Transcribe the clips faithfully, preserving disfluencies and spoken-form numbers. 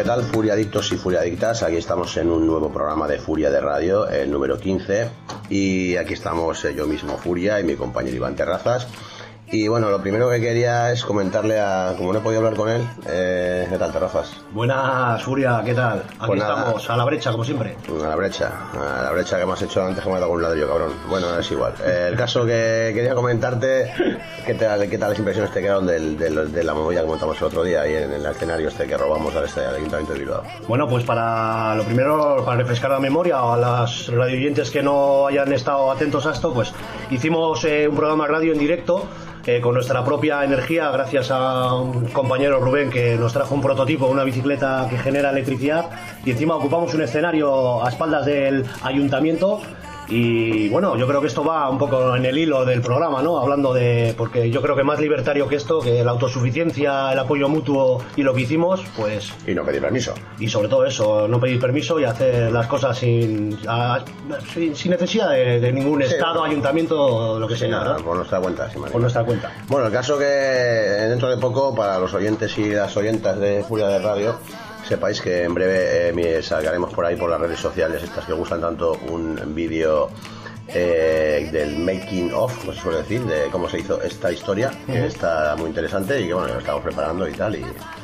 tal, Furiadictos y Furiadictas? Aquí estamos en un nuevo programa de Furia de Radio, el número quince, y aquí estamos eh, yo mismo, Furia, y mi compañero Iván Terrazas. Y bueno, lo primero que quería es comentarle a... Como no he podido hablar con él, eh, ¿qué tal, Terrazas? Buenas, Furia, ¿qué tal? Aquí pues nada, estamos, a la brecha, como siempre. A la brecha, a la brecha que me has hecho antes, que me ha dado con un ladrillo, cabrón. Bueno, es igual. Eh, el caso que quería comentarte, ¿qué tal, qué tal las impresiones te quedaron del, del, de la movida que montamos el otro día ahí en el escenario este que robamos al, este, al Ayuntamiento de Bilbao? Bueno, pues para lo primero, para refrescar la memoria a las radioyentes que no hayan estado atentos a esto, pues hicimos eh, un programa de radio en directo, Eh, con nuestra propia energía, gracias a un compañero, Rubén, que nos trajo un prototipo, una bicicleta que genera electricidad, y encima ocupamos un escenario a espaldas del ayuntamiento. Y bueno, yo creo que esto va un poco en el hilo del programa, ¿no? Hablando de... Porque yo creo que más libertario que esto, que la autosuficiencia, el apoyo mutuo y lo que hicimos, pues... Y no pedir permiso. Y sobre todo eso, no pedir permiso y hacer las cosas sin a, sin, sin necesidad de, de ningún sí, estado, bueno, ayuntamiento, lo que sea, ¿verdad? Por nuestra cuenta, sí, Por nuestra cuenta. Bueno, el caso que dentro de poco, para los oyentes y las oyentas de Furia de Radio, sepáis que en breve eh, sacaremos por ahí por las redes sociales, estas que gustan tanto, un vídeo eh, del making of, como se suele decir, de cómo se hizo esta historia, uh-huh. que está muy interesante y que bueno, lo estamos preparando y tal. Y,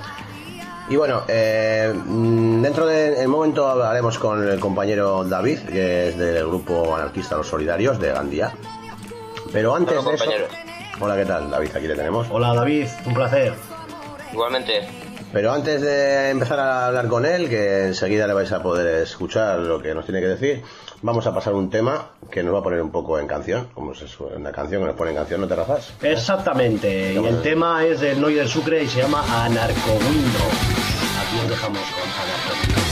y bueno, eh, dentro del momento hablaremos con el compañero David, que es del grupo anarquista Los Solidarios de Gandía. Pero antes Hola, de eso... compañero. Hola, ¿qué tal, David? Aquí le tenemos. Hola, David, un placer. Igualmente. Pero antes de empezar a hablar con él, que enseguida le vais a poder escuchar lo que nos tiene que decir, vamos a pasar un tema que nos va a poner un poco en canción, como es una canción que nos pone en canción, ¿no, Terrazas? Exactamente, y el tema es del Noi del Sucre y se llama Anarcowindo. Aquí os dejamos con Anarcowindo.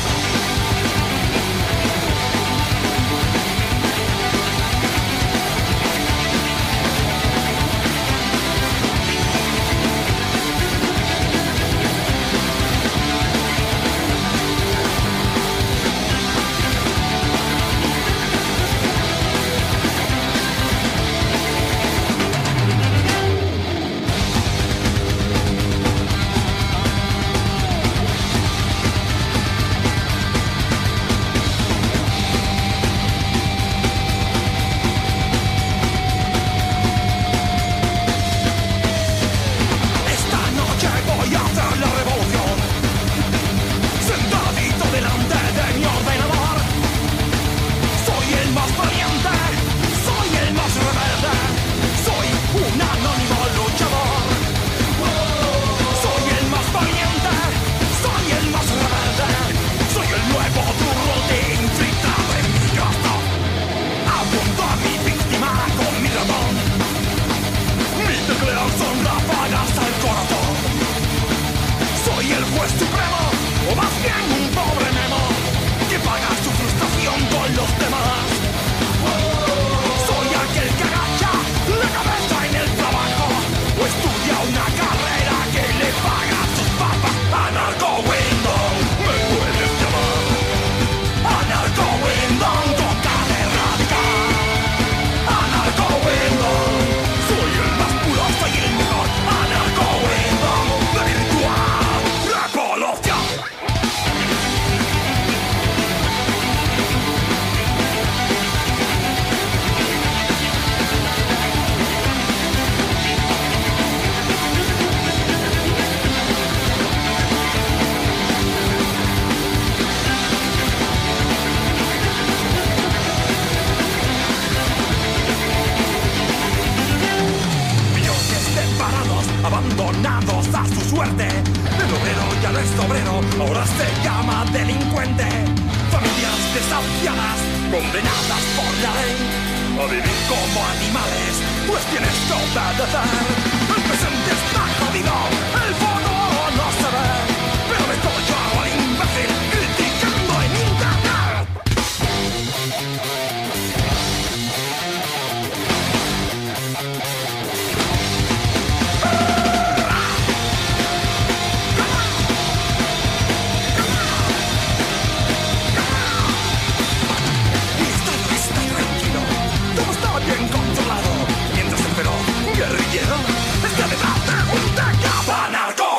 Controlado, mientras el feroz guerrillero está detrás de un tecabanaco.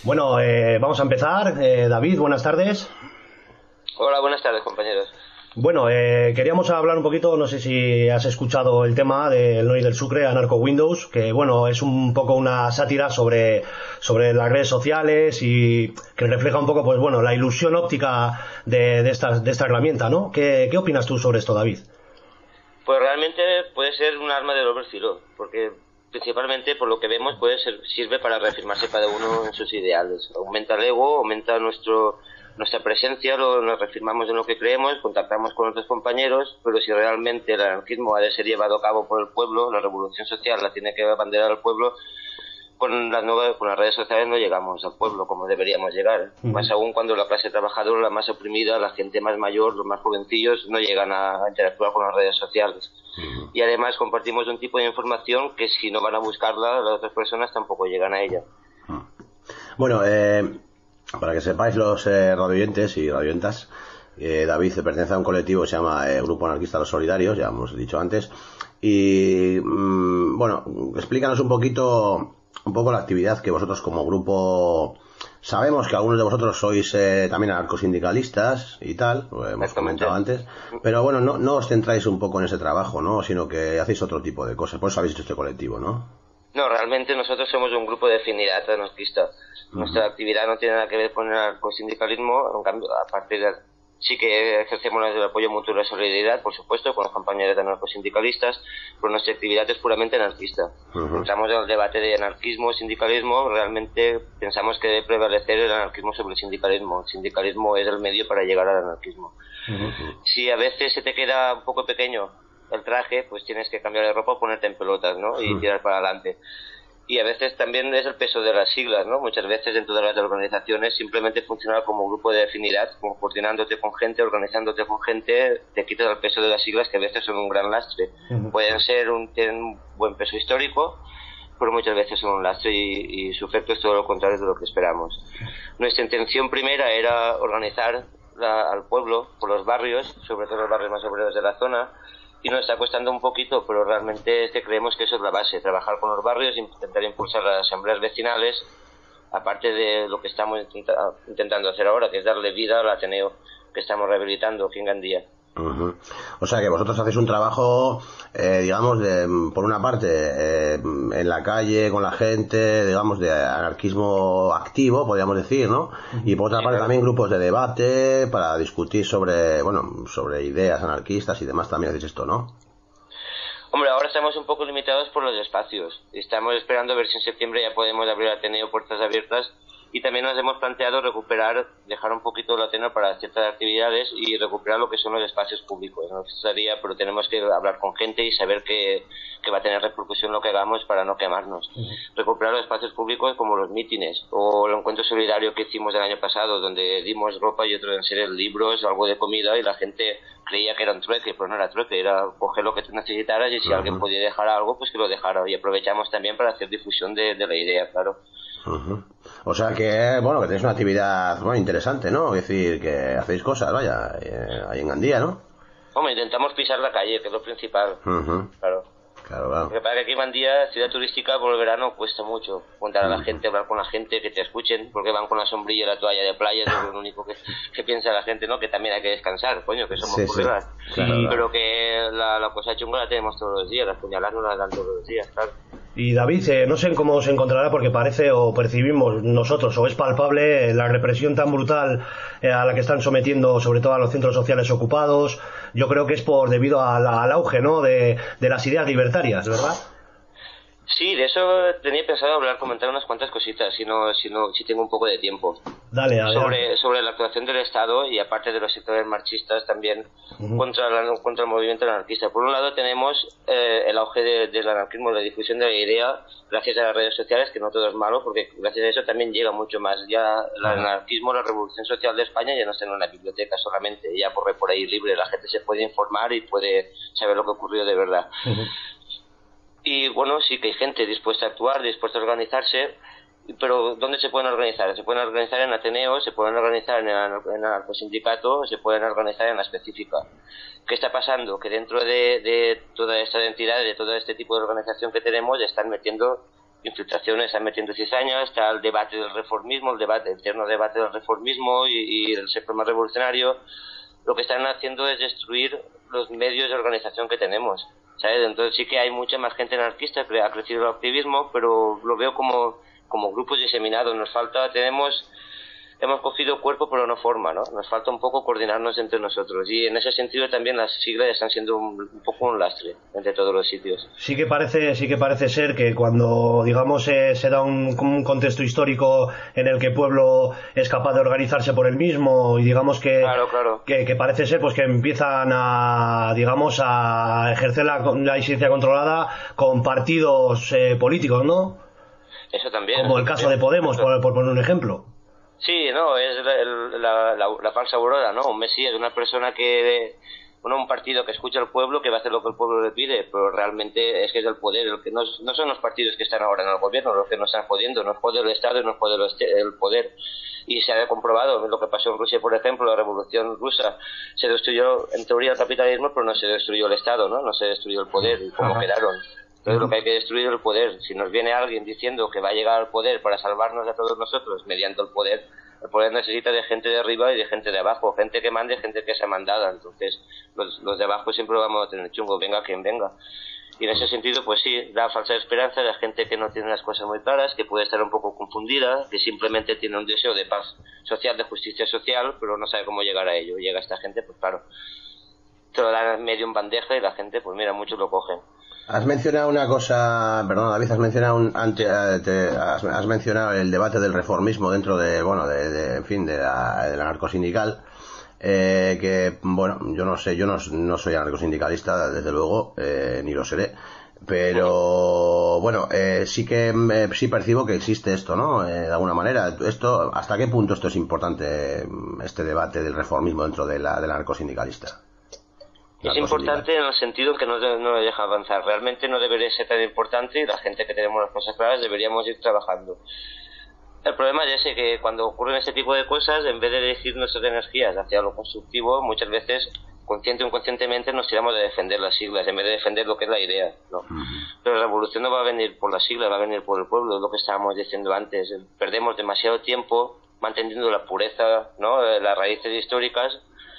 Bueno, eh, vamos a empezar. Eh, David, buenas tardes. Hola, buenas tardes, compañeros. Bueno, eh, queríamos hablar un poquito, no sé si has escuchado el tema del Nori del Sucre, Anarco Windows, que bueno, es un poco una sátira sobre, sobre las redes sociales y que refleja un poco, pues bueno, la ilusión óptica de, de, esta, de esta herramienta, ¿no? ¿Qué, ¿Qué opinas tú sobre esto, David? Pues realmente puede ser un arma de doble filo, porque principalmente por lo que vemos puede ser, sirve para reafirmarse cada uno en sus ideales. Aumenta el ego, aumenta nuestro... nuestra presencia, lo, nos reafirmamos en lo que creemos, contactamos con otros compañeros, pero si realmente el anarquismo ha de ser llevado a cabo por el pueblo, la revolución social la tiene que abanderar el pueblo, con las, nuevas, con las redes sociales no llegamos al pueblo como deberíamos llegar. Uh-huh. Más aún cuando la clase trabajadora, la más oprimida, la gente más mayor, los más jovencillos, no llegan a, a interactuar con las redes sociales. Uh-huh. Y además compartimos un tipo de información que si no van a buscarla, las otras personas tampoco llegan a ella. Uh-huh. Bueno, eh... para que sepáis los eh, radioyentes y radioyentas, eh, David pertenece a un colectivo que se llama eh, Grupo Anarquista Los Solidarios, ya hemos dicho antes, y mmm, bueno, explícanos un poquito, un poco la actividad que vosotros como grupo, sabemos que algunos de vosotros sois eh, también anarcosindicalistas y tal, lo hemos comentado antes, pero bueno, no, no os centráis un poco en ese trabajo, ¿no? Sino que hacéis otro tipo de cosas, por eso habéis hecho este colectivo, ¿no? No, realmente nosotros somos un grupo de afinidad anarquista. Uh-huh. Nuestra actividad no tiene nada que ver con el anarcosindicalismo, en cambio, aparte de, sí que ejercemos el apoyo mutuo y la solidaridad, por supuesto, con los compañeros de anarcosindicalistas, pero nuestra actividad es puramente anarquista. Uh-huh. Entramos en el debate de anarquismo, sindicalismo, realmente pensamos que debe prevalecer el anarquismo sobre el sindicalismo. El sindicalismo es el medio para llegar al anarquismo. Uh-huh. Si a veces se te queda un poco pequeño el traje, pues tienes que cambiar de ropa o ponerte en pelotas, ¿no? Y tirar para adelante. Y a veces también es el peso de las siglas, ¿no? Muchas veces dentro de las organizaciones simplemente funcionar como grupo de afinidad, como coordinándote con gente, organizándote con gente, te quitas el peso de las siglas que a veces son un gran lastre. Uh-huh. Pueden ser un, tienen un buen peso histórico, pero muchas veces son un lastre y, y su efecto es todo lo contrario de lo que esperamos. Nuestra intención primera era organizar la, al pueblo por los barrios, sobre todo los barrios más obreros de la zona, y nos está costando un poquito, pero realmente es que creemos que eso es la base, trabajar con los barrios, intentar impulsar las asambleas vecinales, aparte de lo que estamos intenta- intentando hacer ahora, que es darle vida al Ateneo que estamos rehabilitando aquí en Gandía. Uh-huh. O sea que vosotros hacéis un trabajo, eh, digamos, de, por una parte, eh, en la calle, con la gente, digamos, de anarquismo activo, podríamos decir, ¿no? Y por otra sí, parte claro. También grupos de debate para discutir sobre, bueno, sobre ideas anarquistas y demás, también hacéis esto, ¿no? Hombre, ahora estamos un poco limitados por los espacios. Estamos esperando a ver si en septiembre ya podemos abrir Ateneo puertas abiertas. Y también nos hemos planteado recuperar, dejar un poquito el Ateneo para ciertas actividades y recuperar lo que son los espacios públicos. No sería, pero tenemos que hablar con gente y saber que, que va a tener repercusión lo que hagamos para no quemarnos. Uh-huh. Recuperar los espacios públicos como los mítines o el encuentro solidario que hicimos el año pasado, donde dimos ropa y otros en serio libros, algo de comida y la gente creía que era un trueque, pero no era trueque, era coger lo que tú necesitaras y si uh-huh. alguien podía dejar algo, pues que lo dejara. Y aprovechamos también para hacer difusión de, de la idea, claro. Uh-huh. O sea que, bueno, que tenéis una actividad bueno, interesante, ¿no? Es decir, que hacéis cosas, vaya, eh, ahí en Gandía, ¿no? Hombre, intentamos pisar la calle, que es lo principal, uh-huh. claro. Claro, claro. Porque para que aquí en Gandía, ciudad turística, por el verano cuesta mucho contar a la uh-huh. gente, hablar con la gente, que te escuchen, porque van con la sombrilla y la toalla de playa, es lo único que, que piensa la gente, ¿no? Que también hay que descansar, coño, que somos sí, curreras. Sí. Claro, claro. Pero que la, la cosa chunga la tenemos todos los días, las puñaladas no las dan todos los días, claro. Y David, eh, no sé cómo se encontrará porque parece o percibimos nosotros o es palpable la represión tan brutal eh, a la que están sometiendo sobre todo a los centros sociales ocupados. Yo creo que es por debido a la, al auge, ¿no? de, de las ideas libertarias, ¿verdad? Sí, de eso tenía pensado hablar, comentar unas cuantas cositas, si no, si no, si tengo un poco de tiempo. Dale, adelante. Sobre, sobre la actuación del Estado y aparte de los sectores marxistas también uh-huh. contra, la, contra el movimiento anarquista. Por un lado tenemos eh, el auge de, del anarquismo, la difusión de la idea, gracias a las redes sociales, que no todo es malo, porque gracias a eso también llega mucho más. Ya el uh-huh. anarquismo, la revolución social de España ya no está en una biblioteca solamente, ya corre por ahí libre, la gente se puede informar y puede saber lo que ocurrió de verdad. Uh-huh. Y bueno, sí que hay gente dispuesta a actuar, dispuesta a organizarse, pero ¿dónde se pueden organizar? Se pueden organizar en Ateneo, se pueden organizar en el, en el anarcosindicato, se pueden organizar en la específica. ¿Qué está pasando? Que dentro de, de toda esta entidad, de todo este tipo de organización que tenemos, están metiendo infiltraciones, están metiendo cizaña, está el debate del reformismo, el debate, el eterno debate del reformismo y, y el sector más revolucionario. Lo que están haciendo es destruir los medios de organización que tenemos, ¿sabes? Entonces sí que hay mucha más gente anarquista, que ha crecido el activismo, pero lo veo como, como grupos diseminados. Nos falta, tenemos... Hemos cogido cuerpo pero no forma, ¿no? Nos falta un poco coordinarnos entre nosotros y en ese sentido también las siglas están siendo un, un poco un lastre entre todos los sitios. Sí que parece, sí que parece ser que cuando, digamos, eh, se da un, un contexto histórico en el que el pueblo es capaz de organizarse por él mismo y digamos que, claro, claro. que, que parece ser pues que empiezan a, digamos, a ejercer la, la disidencia controlada con partidos eh, políticos, ¿no? Eso también. Como el caso de Podemos, por, por poner un ejemplo. Sí, no, es la, la, la, la falsa aurora, ¿no? Un Mesías, una persona que, bueno, un partido que escucha al pueblo, que va a hacer lo que el pueblo le pide, pero realmente es que es el poder, el que no, no son los partidos que están ahora en el gobierno los que nos están jodiendo, nos jode el Estado y nos jode el poder. Y se ha comprobado lo que pasó en Rusia, por ejemplo, la revolución rusa, se destruyó en teoría el capitalismo, pero no se destruyó el Estado, ¿no? No se destruyó el poder, y cómo quedaron. Entonces lo que hay que destruir es el poder. Si nos viene alguien diciendo que va a llegar al poder para salvarnos a todos nosotros mediante el poder, el poder necesita de gente de arriba y de gente de abajo, gente que mande, gente que sea mandada. Entonces los, los de abajo siempre lo vamos a tener chungo, venga quien venga. Y en ese sentido, pues sí, da falsa esperanza a la gente que no tiene las cosas muy claras, que puede estar un poco confundida, que simplemente tiene un deseo de paz social, de justicia social, pero no sabe cómo llegar a ello. Llega esta gente, pues claro, te lo dan medio en bandeja y la gente, pues mira, muchos lo cogen. Has mencionado una cosa, perdón David, has mencionado un, ante, te, has, has mencionado el debate del reformismo dentro de, bueno, de, de en fin, de la, de la anarcosindical, eh, que, bueno, yo no sé, yo no, no soy anarcosindicalista, desde luego, eh, ni lo seré, pero, bueno, eh, sí que, eh, sí percibo que existe esto, ¿no? Eh, de alguna manera, esto, ¿hasta qué punto esto es importante, este debate del reformismo dentro de la, del anarcosindicalista? Es importante en el sentido que no, no deja avanzar. Realmente no debería ser tan importante y la gente que tenemos las cosas claras deberíamos ir trabajando. El problema es ese, que cuando ocurren este tipo de cosas, en vez de dirigir nuestras energías hacia lo constructivo, muchas veces, consciente o inconscientemente, nos tiramos de defender las siglas en vez de defender lo que es la idea, ¿no? Uh-huh. Pero la revolución no va a venir por las siglas, va a venir por el pueblo, es lo que estábamos diciendo antes. Perdemos demasiado tiempo manteniendo la pureza, ¿no?, las raíces históricas,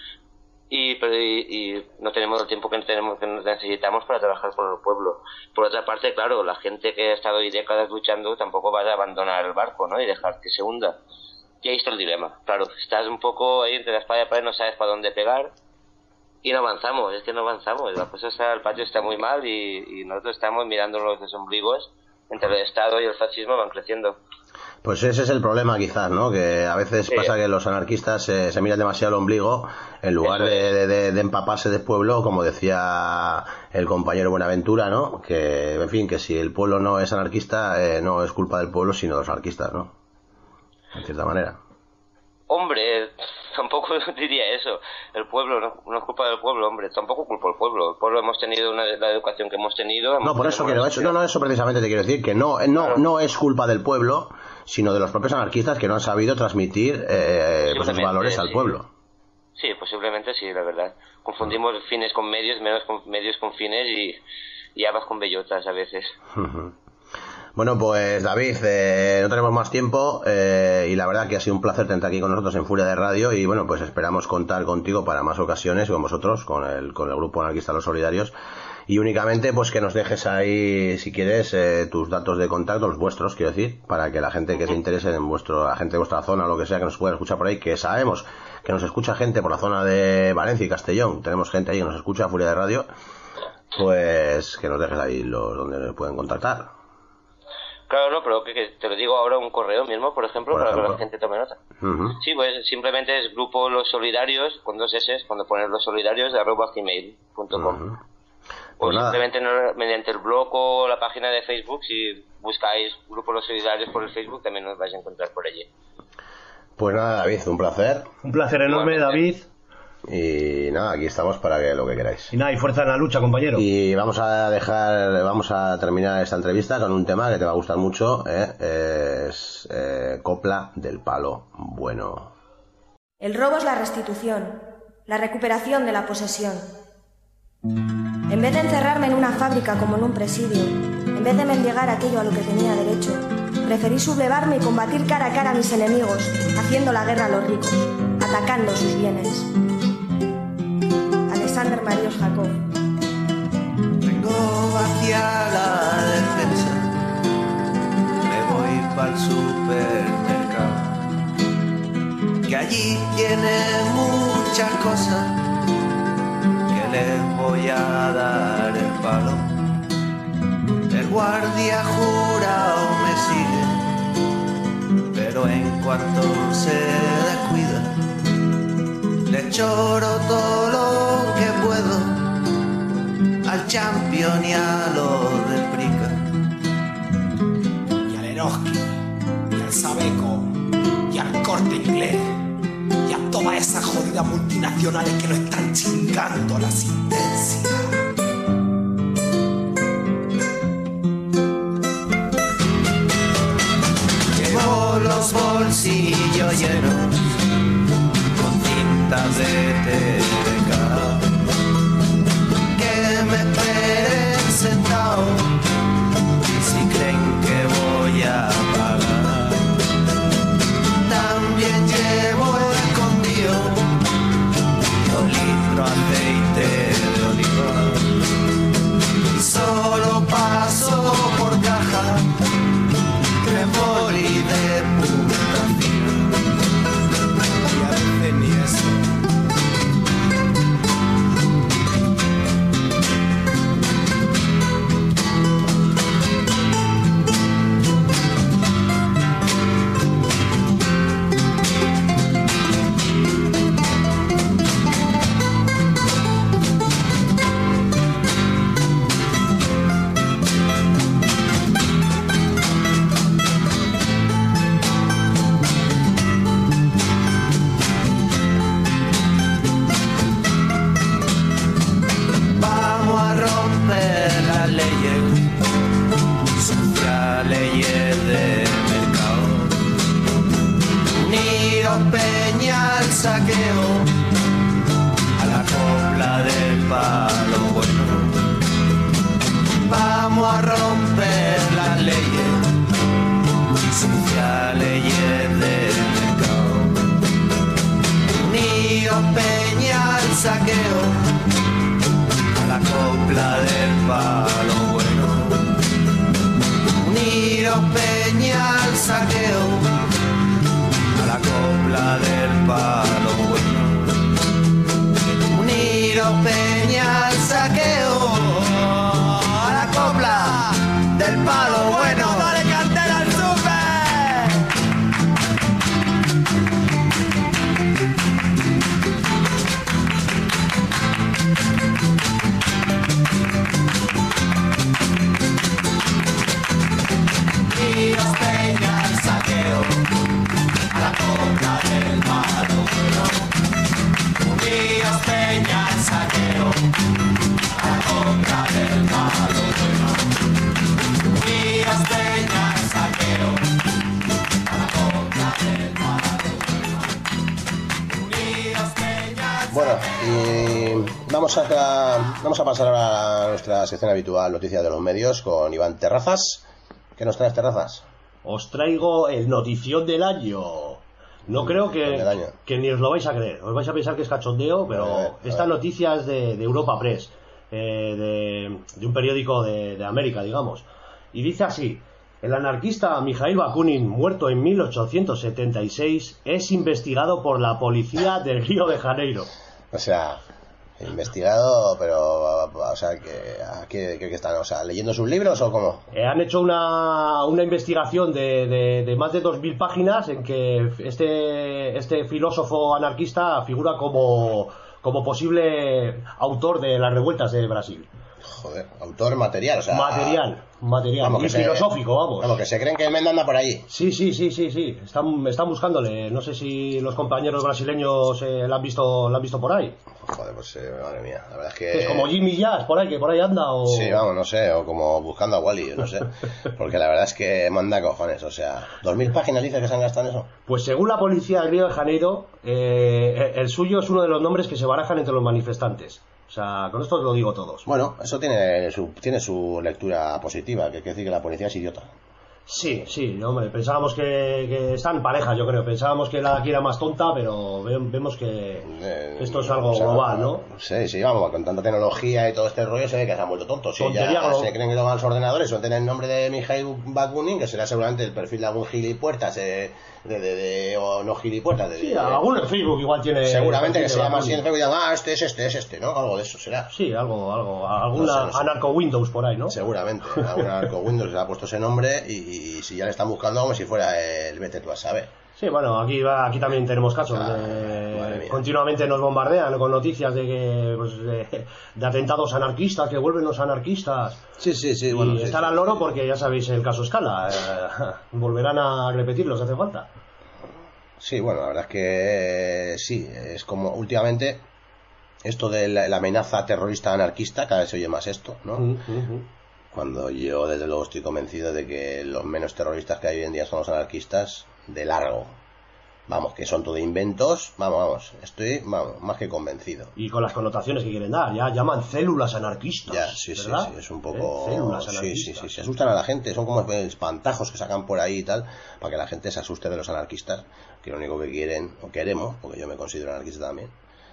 Y, pero, y, y no tenemos el tiempo que, tenemos, que necesitamos para trabajar con el pueblo. Por otra parte, claro, la gente que ha estado ahí décadas luchando tampoco va a abandonar el barco, ¿no?, y dejar que se hunda. Y ahí está el dilema. Claro, estás un poco ahí entre la espada y la pared, no sabes para dónde pegar y no avanzamos, es que no avanzamos. La cosa está, el patio está muy mal y, y nosotros estamos mirando los ombligos entre el Estado y el fascismo, van creciendo. Pues ese es el problema quizás, ¿no? Que a veces sí. Pasa que los anarquistas se, se miran demasiado el ombligo en lugar de, de, de empaparse del pueblo, como decía el compañero Buenaventura, ¿no? Que, en fin, que si el pueblo no es anarquista, eh, no es culpa del pueblo, sino de los anarquistas, ¿no? En cierta manera. Hombre, tampoco diría eso. El pueblo no, no es culpa del pueblo, hombre. Tampoco culpa del pueblo. El pueblo hemos tenido una, la educación que hemos tenido. Hemos no, por eso quiero eso. No, no, eso precisamente te quiero decir, que no, no, claro. no es culpa del pueblo, sino de los propios anarquistas que no han sabido transmitir eh, pues sus valores sí. al pueblo. Sí, posiblemente sí, la verdad. Confundimos uh-huh. fines con medios, menos con medios con fines y, y habas con bellotas a veces. Uh-huh. Bueno, pues David, eh, no tenemos más tiempo eh, y la verdad que ha sido un placer tenerte aquí con nosotros en Furia de Radio y bueno, pues esperamos contar contigo para más ocasiones con vosotros, con el, con el grupo anarquista Los Solidarios y únicamente pues que nos dejes ahí, si quieres, eh, tus datos de contacto, los vuestros, quiero decir, para que la gente que se interese en vuestro, la gente de vuestra zona o lo que sea que nos pueda escuchar por ahí, que sabemos que nos escucha gente por la zona de Valencia y Castellón, tenemos gente ahí que nos escucha Furia de Radio, pues que nos dejes ahí los donde pueden contactar. Claro, no, pero que, que te lo digo ahora un correo mismo, por ejemplo, por para ejemplo. que la gente tome nota. Uh-huh. Sí, pues simplemente es grupo Los Solidarios, con dos S, cuando pones Los Solidarios, de arroba gmail punto com. Uh-huh. Pues o simplemente no, mediante el blog o la página de Facebook, si buscáis grupo Los Solidarios por el Facebook, también nos vais a encontrar por allí. Pues nada, David, un placer. Un placer enorme, David. Y nada, aquí estamos para que lo que queráis. Y nada, y fuerza en la lucha, compañero. Y vamos a dejar, vamos a terminar esta entrevista con un tema que te va a gustar mucho, ¿eh? Es eh, Copla del Palo Bueno. El robo es la restitución, la recuperación de la posesión. En vez de encerrarme en una fábrica como en un presidio, En vez de mendigar aquello a lo que tenía derecho, preferí sublevarme y combatir cara a cara a mis enemigos, haciendo la guerra a los ricos, atacando sus bienes. Alexander Marios Jacob. Vengo hacia la defensa, me voy para el supermercado, que allí tiene muchas cosas, que les voy a dar el palo. El guardia jurado me sigue, pero en cuanto se descuida, le choro todo lo que puedo al champion y a los del Prica. Y al Eroski, y al Sabeco, y al Corte Inglés, y a todas esas jodidas multinacionales que nos están chingando la existencia. Los bolsillos llenos con cintas de T V K, que me esperen sentado y si creen que voy a pagar. También llevo escondido dos litros de aceite de oliva y solo paso por caja Cremoli de puta fina, y a veces ni eso. Bueno, y vamos a, vamos a pasar ahora a nuestra sección habitual, Noticias de los Medios, con Iván Terrazas. ¿Qué nos traes, Terrazas? Os traigo el notición del año. No creo que, que ni os lo vais a creer. Os vais a pensar que es cachondeo, pero a ver, a esta ver. noticia es de, de Europa Press, eh, de, de un periódico de, de América, digamos. Y dice así: el anarquista Mikhail Bakunin, muerto en mil ochocientos setenta y seis, es investigado por la policía del Río de Janeiro. O sea, investigado, pero, o sea, que, que, que están, o sea, leyendo sus libros o cómo? Eh, han hecho una, una investigación de, de, de más de dos mil páginas en que este, este filósofo anarquista figura como, como posible autor de las revueltas de Brasil. Joder, autor material, o sea... Material, material, vamos, y se, filosófico, vamos. Vamos, que se creen que el Menda anda por allí. Sí, sí, sí, sí, sí, están, están buscándole. No sé si los compañeros brasileños eh, la han visto la han visto por ahí. Joder, pues eh, madre mía, la verdad es que... Es como Jimmy Jazz, por ahí, que por ahí anda, o... Sí, vamos, no sé, o como buscando a Wally, no sé. Porque la verdad es que manda cojones, o sea... ¿Dos mil páginas dice que se han gastado en eso? Pues según la policía del Río de Janeiro, eh, el suyo es uno de los nombres que se barajan entre los manifestantes. O sea, con esto lo digo todos. Bueno, eso tiene su, tiene su lectura positiva, que quiere decir que la policía es idiota. Sí, sí, hombre, pensábamos que, que están parejas, yo creo. Pensábamos que la aquí era más tonta, pero ve, vemos que Eh, esto es algo o sea, global, ¿no? Sí, sí, vamos, con tanta tecnología y todo este rollo se ve que se han vuelto tontos. Sí, Tontería, ya ¿no? se creen que tocan los ordenadores, suelen tener el nombre de Mikhail Bakunin, que será seguramente el perfil de algún gilipuertas, eh, de, de, de, o no gilipuertas. De, Sí, de, algún en Facebook igual tiene... seguramente que se tiene llama así Bakunin. en Facebook y digan, ah, este es este, es este, ¿no? Algo de eso será. Sí, algo, algo, alguna No sé, no sé. anarco Windows por ahí, ¿no? Seguramente, algún arco Windows le ha puesto ese nombre y, y si ya le están buscando como si fuera el vete tú a saber. Sí, bueno, aquí va, aquí también tenemos casos. Ah, de- madre mía. continuamente nos bombardean con noticias de que pues, de, de atentados anarquistas, que vuelven los anarquistas. Sí, sí, sí. Y Bueno, sí, están sí, al loro sí. porque ya sabéis el caso Escala. eh, volverán a repetirlo si hace falta. Sí, bueno, la verdad es que eh, sí, es como últimamente esto de la, la amenaza terrorista anarquista, cada vez se oye más esto, ¿no? Mm, mm, mm. Cuando yo desde luego estoy convencido de que los menos terroristas que hay hoy en día son los anarquistas, de largo. Vamos, que son todo inventos, vamos, vamos, estoy vamos, más que convencido. Y con las connotaciones que quieren dar, ya llaman células anarquistas. Ya, sí, sí, ¿verdad? sí, es un poco... ¿Eh? Células sí, sí, anarquistas. sí, se asustan a la gente, son como espantajos que sacan por ahí y tal, para que la gente se asuste de los anarquistas, que lo único que quieren, o queremos, porque yo me considero anarquista también,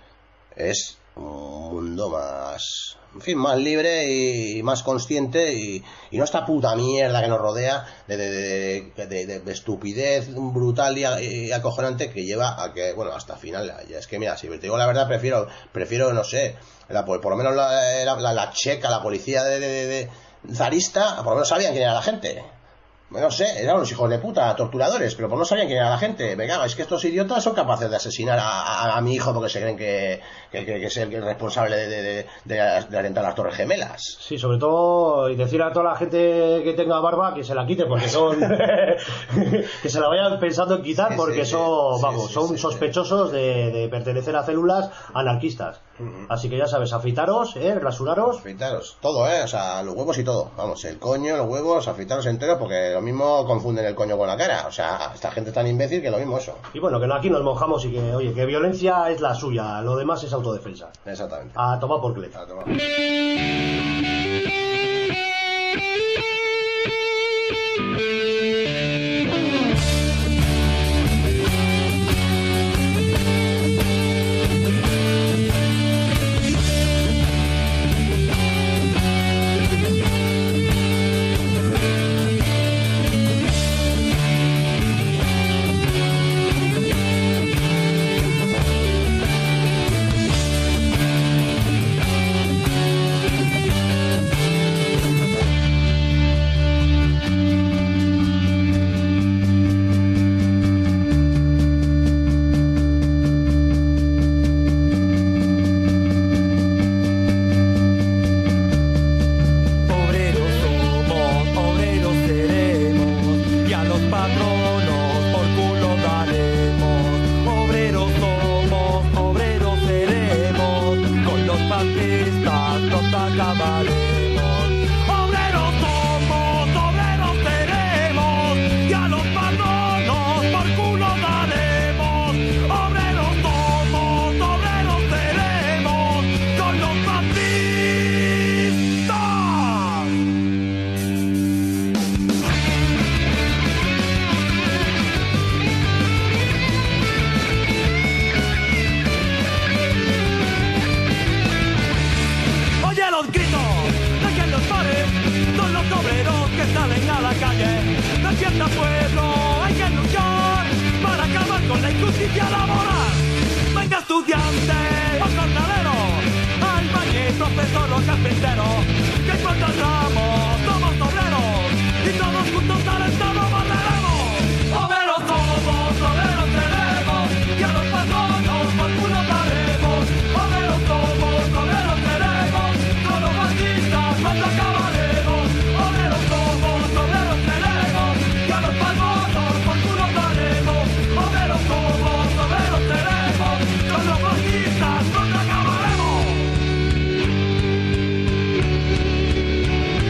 es un mundo más, en fin, más libre y más consciente y, y no esta puta mierda que nos rodea de, de, de, de, de- de estupidez brutal y, a- y acojonante que lleva a que, bueno, hasta final, ya es que mira, si te digo la verdad, prefiero, prefiero no sé, la- por, por lo menos la, la, la- la checa, la policía de, de, de- de zarista, por lo menos sabían quién era la gente. No sé, eran unos hijos de puta, torturadores, pero por no sabían quién era la gente. Venga, es que estos idiotas son capaces de asesinar a, a, a mi hijo porque se creen que, que, que, que es el responsable de, de, de, de, de alentar las Torres Gemelas. Sí, sobre todo, y decir a toda la gente que tenga barba que se la quite, porque son. que se la vayan pensando en quitar, Sí, porque sí, son, sí, vamos, sí, son sí, sospechosos de, de pertenecer a células anarquistas. Así que ya sabes, afeitaros, ¿eh? Rasuraros. Afeitaros, todo, ¿eh? O sea, los huevos y todo. Vamos, el coño, los huevos, afeitaros enteros porque lo mismo confunden el coño con la cara. O sea, esta gente es tan imbécil que lo mismo eso. Y bueno, que no, aquí nos mojamos y que, oye, que violencia es la suya, lo demás es autodefensa. Exactamente. A tomar por cleta. A tomar. Obreros somos, obreros seremos, y a los patronos por culo daremos. Obreros somos, obreros seremos, con los fascistas nos acabaremos. Obreros somos, obreros seremos, y a los patronos por culo daremos. Obreros somos, obreros seremos, con los fascistas. Oye los gritos de quien los pare, son los obreros que salen a la calle. Despierta pueblo, hay que luchar para acabar con la injusticia laboral. Venga estudiante o jornalero, albañil, profesor o carpintero, que cuando andamos somos obreros y todos juntos al Estado barreremos. Obreros somos, obreros seremos, y a los patronos por culo daremos. Obreros somos, obreros seremos, con los fascistas nos acabaremos. Obreros somos, obreros seremos, y a los patronos por culo daremos. Obreros somos, obreros seremos, con los fascistas nos acabaremos.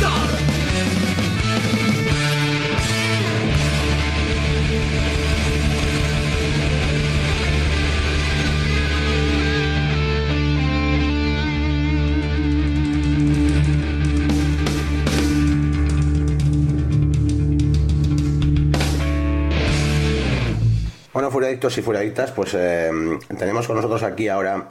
Bueno, furiadictos y furiadictas, pues eh, tenemos con nosotros aquí ahora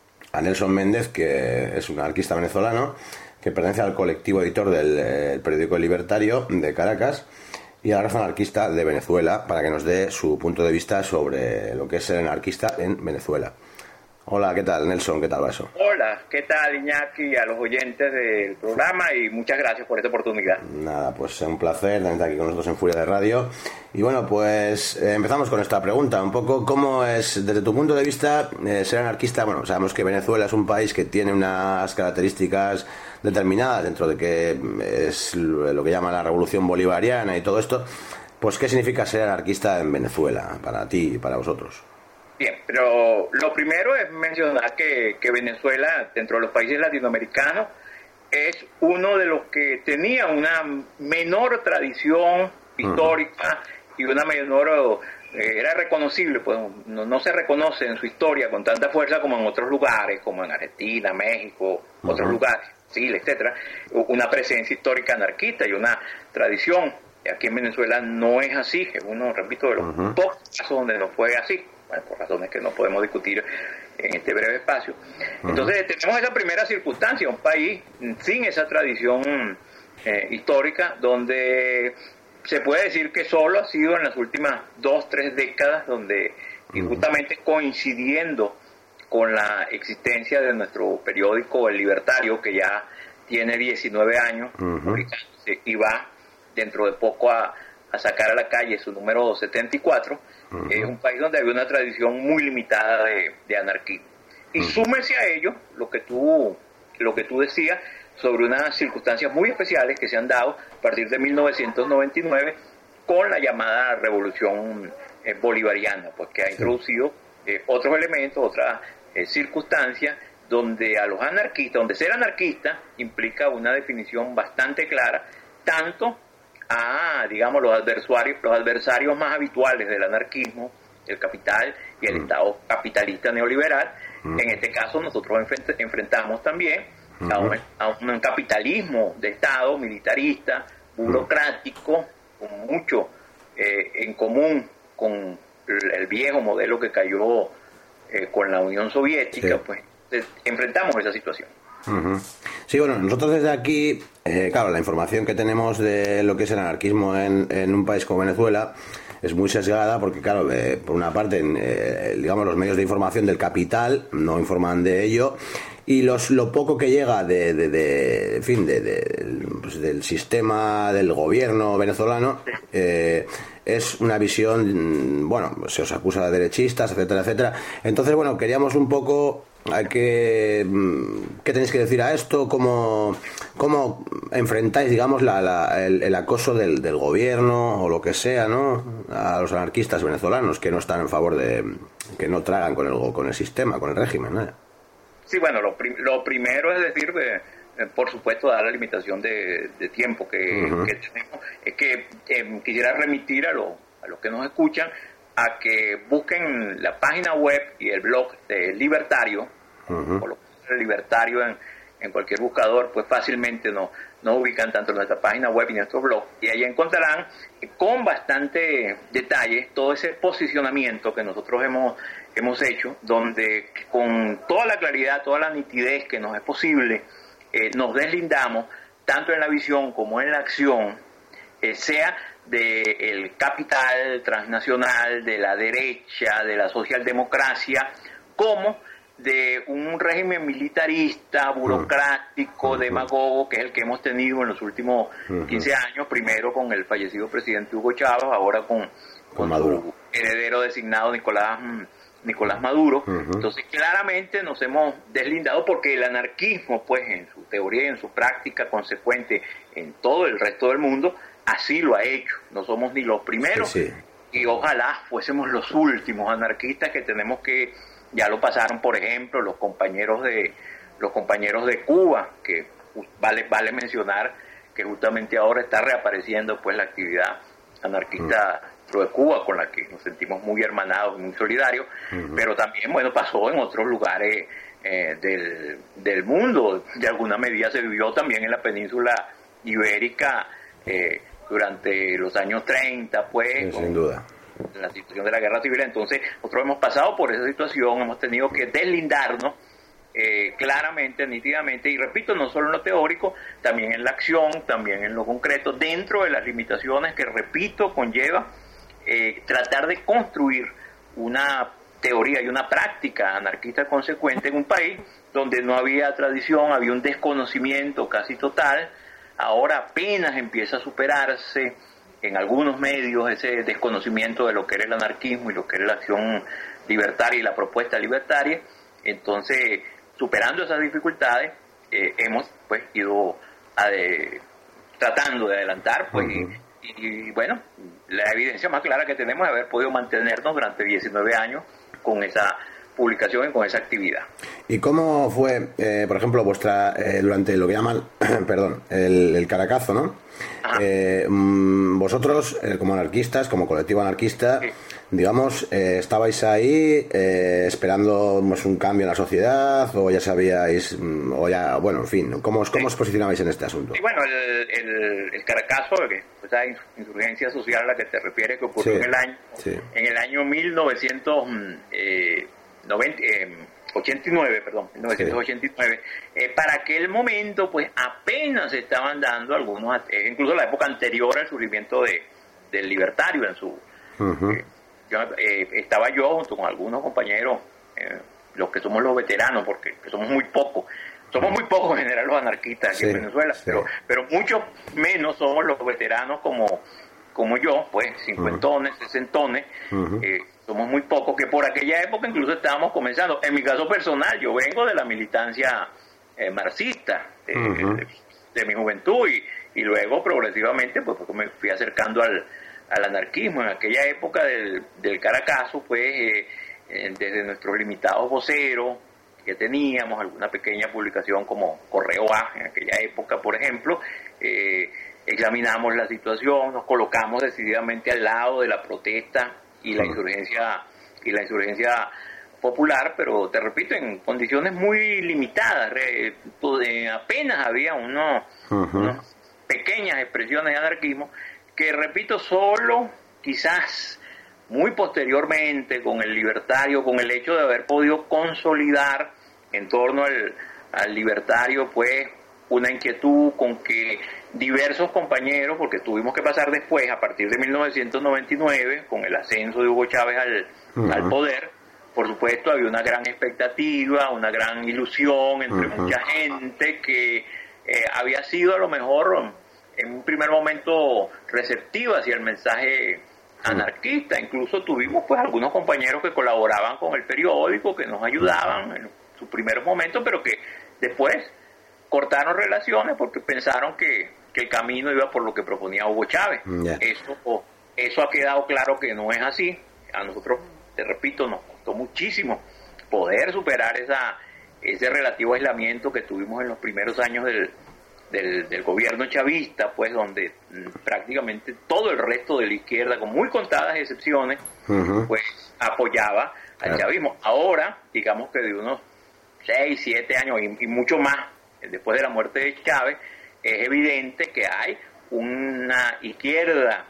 a Nelson Méndez, que es un anarquista venezolano, que pertenece al colectivo editor del eh, periódico El Libertario de Caracas y a la Raza Anarquista de Venezuela, para que nos dé su punto de vista sobre lo que es ser anarquista en Venezuela. Hola, ¿qué tal, Nelson? ¿Qué tal va eso? Hola, ¿qué tal, Iñaki? A los oyentes del programa y muchas gracias por esta oportunidad. Nada, pues un placer tenerte aquí con nosotros en Furia de Radio. Y bueno, pues eh, empezamos con esta pregunta. Un poco, ¿cómo es, desde tu punto de vista, eh, ser anarquista? Bueno, sabemos que Venezuela es un país que tiene unas características determinadas dentro de que es lo que llaman la revolución bolivariana y todo esto. Pues, ¿qué significa ser anarquista en Venezuela para ti y para vosotros? Bien, pero lo primero es mencionar que, que Venezuela, dentro de los países latinoamericanos, es uno de los que tenía una menor tradición histórica uh-huh. y una menor, eh, era reconocible, pues no, no se reconoce en su historia con tanta fuerza como en otros lugares, como en Argentina, México, uh-huh. otros lugares, Chile, etcétera, una presencia histórica anarquista y una tradición. Aquí en Venezuela no es así, es uno, repito, de los uh-huh. pocos casos donde no fue así. Bueno, por razones que no podemos discutir en este breve espacio. Entonces, uh-huh. tenemos esa primera circunstancia, un país sin esa tradición eh, histórica, donde se puede decir que solo ha sido en las últimas dos, tres décadas, donde, uh-huh. y justamente coincidiendo con la existencia de nuestro periódico El Libertario, que ya tiene diecinueve años, uh-huh. publicándose, y va dentro de poco a, a sacar a la calle su número setenta y cuatro, uh-huh. es un país donde había una tradición muy limitada de, de anarquismo. Y uh-huh. súmese a ello lo que tú lo que tú decías sobre unas circunstancias muy especiales que se han dado a partir de mil novecientos noventa y nueve con la llamada revolución eh, bolivariana, pues que ha introducido eh, otros elementos, otras eh, circunstancias donde a los anarquistas, donde ser anarquista implica una definición bastante clara, tanto a, digamos, los adversarios, los adversarios más habituales del anarquismo, el capital y el mm. Estado capitalista neoliberal. Mm. En este caso nosotros enfrent- enfrentamos también mm. a, un, a un capitalismo de Estado militarista, burocrático, mm. con mucho eh, en común con el, el viejo modelo que cayó eh, con la Unión Soviética, sí. pues eh, enfrentamos esa situación. Uh-huh. Sí, bueno, nosotros desde aquí, eh, claro, la información que tenemos de lo que es el anarquismo en, en un país como Venezuela es muy sesgada porque, claro, eh, por una parte, eh, digamos, los medios de información del capital no informan de ello y los lo poco que llega de, de, de en fin, de, de, pues del sistema del gobierno venezolano eh, es una visión, bueno, se os acusa de derechistas, etcétera, etcétera. Entonces, bueno, queríamos un poco ¿Qué, ¿Qué tenéis que decir a esto? ¿Cómo, cómo enfrentáis, digamos, la, la, el, el acoso del, del gobierno o lo que sea, ¿no? A los anarquistas venezolanos que no están en favor de, que no tragan con el, con el sistema, con el régimen, ¿no? Sí, bueno, lo, prim- lo primero es decir, eh, por supuesto, dar la limitación de, de tiempo que, uh-huh. que tenemos. Es que eh, quisiera remitir a, lo, a los que nos escuchan a que busquen la página web y el blog de Libertario, uh-huh. o lo el Libertario en, en cualquier buscador, pues fácilmente nos no ubican tanto en nuestra página web y nuestro blog, y ahí encontrarán con bastante detalle todo ese posicionamiento que nosotros hemos, hemos hecho, donde con toda la claridad, toda la nitidez que nos es posible, eh, nos deslindamos, tanto en la visión como en la acción, eh, sea del capital transnacional, de la derecha, de la socialdemocracia, como de un régimen militarista, burocrático, uh-huh. demagogo, que es el que hemos tenido en los últimos uh-huh. quince años, primero con el fallecido presidente Hugo Chávez, ahora con, con, con su heredero designado Nicolás, Nicolás Maduro. Uh-huh. Entonces, claramente nos hemos deslindado porque el anarquismo, pues en su teoría y en su práctica consecuente en todo el resto del mundo, así lo ha hecho. No somos ni los primeros sí, sí. y ojalá fuésemos los últimos anarquistas que tenemos que, ya lo pasaron, por ejemplo, los compañeros de los compañeros de Cuba, que vale vale mencionar que que justamente ahora está reapareciendo pues la actividad anarquista mm. pro de Cuba, con la que nos sentimos muy hermanados, muy solidarios, mm-hmm. pero también, bueno, pasó en otros lugares eh, del, del mundo. De alguna medida se vivió también en la península ibérica eh, durante los años treinta, pues, sí, sin duda, la situación de la guerra civil. Entonces nosotros hemos pasado por esa situación, hemos tenido que deslindarnos eh, claramente, nítidamente, y repito, no solo en lo teórico, también en la acción, también en lo concreto, dentro de las limitaciones que, repito, conlleva eh, tratar de construir una teoría y una práctica anarquista consecuente en un país donde no había tradición, había un desconocimiento casi total. Ahora apenas empieza a superarse en algunos medios ese desconocimiento de lo que era el anarquismo y lo que era la acción libertaria y la propuesta libertaria. Entonces, superando esas dificultades, eh, hemos pues ido a de, tratando de adelantar, pues, uh-huh. y, y bueno, la evidencia más clara que tenemos es haber podido mantenernos durante diecinueve años con esa publicación y con esa actividad. ¿Y cómo fue, eh, por ejemplo, vuestra, eh, durante lo que llaman, perdón, el, el Caracazo, ¿no? Eh, vosotros, eh, como anarquistas, como colectivo anarquista, sí. digamos, eh, ¿estabais ahí eh, esperando pues, un cambio en la sociedad o ya sabíais, o ya, bueno, en fin, ¿cómo, cómo sí. os posicionabais en este asunto? Sí, bueno, el, el, el Caracazo, esa insurgencia social a la que te refieres, que ocurrió sí. en el año sí. en el año mil novecientos ochenta y nueve, perdón, mil novecientos ochenta y nueve, sí. eh, para aquel momento pues apenas se estaban dando algunos, eh, incluso la época anterior al surgimiento de, del libertario en su uh-huh. eh, yo, eh, estaba yo junto con algunos compañeros, eh, los que somos los veteranos, porque que somos muy pocos, somos muy pocos en general los anarquistas aquí sí, en Venezuela, sí. pero pero mucho menos somos los veteranos como como yo, pues cincuentones, uh-huh. sesentones, uh-huh. eh, somos muy pocos, que por aquella época incluso estábamos comenzando. En mi caso personal, yo vengo de la militancia eh, marxista, eh, uh-huh. de, de mi juventud, y, y luego progresivamente pues, pues me fui acercando al, al anarquismo. En aquella época del, del Caracazo, pues eh, eh, desde nuestros limitados voceros que teníamos, alguna pequeña publicación como Correo A, en aquella época, por ejemplo, eh, examinamos la situación, nos colocamos decididamente al lado de la protesta y la insurgencia y la insurgencia popular, pero te repito, en condiciones muy limitadas. Re, apenas había unos, uh-huh. unas pequeñas expresiones de anarquismo que, repito, solo quizás muy posteriormente con el libertario, con el hecho de haber podido consolidar en torno al, al libertario pues una inquietud con que diversos compañeros, porque tuvimos que pasar después, a partir de mil novecientos noventa y nueve, con el ascenso de Hugo Chávez al, uh-huh. al poder, por supuesto había una gran expectativa, una gran ilusión entre uh-huh. mucha gente que eh, había sido a lo mejor en un primer momento receptiva hacia el mensaje anarquista. Incluso tuvimos pues algunos compañeros que colaboraban con el periódico, que nos ayudaban en sus primeros momentos, pero que después cortaron relaciones porque pensaron que, que el camino iba por lo que proponía Hugo Chávez. Yeah. Eso, eso ha quedado claro que no es así. A nosotros, te repito, nos costó muchísimo poder superar esa ese relativo aislamiento que tuvimos en los primeros años del, del, del gobierno chavista, pues donde prácticamente todo el resto de la izquierda, con muy contadas excepciones, uh-huh. pues apoyaba al claro. chavismo. Ahora, digamos que de unos seis, siete años y, y mucho más, después de la muerte de Chávez, es evidente que hay una izquierda,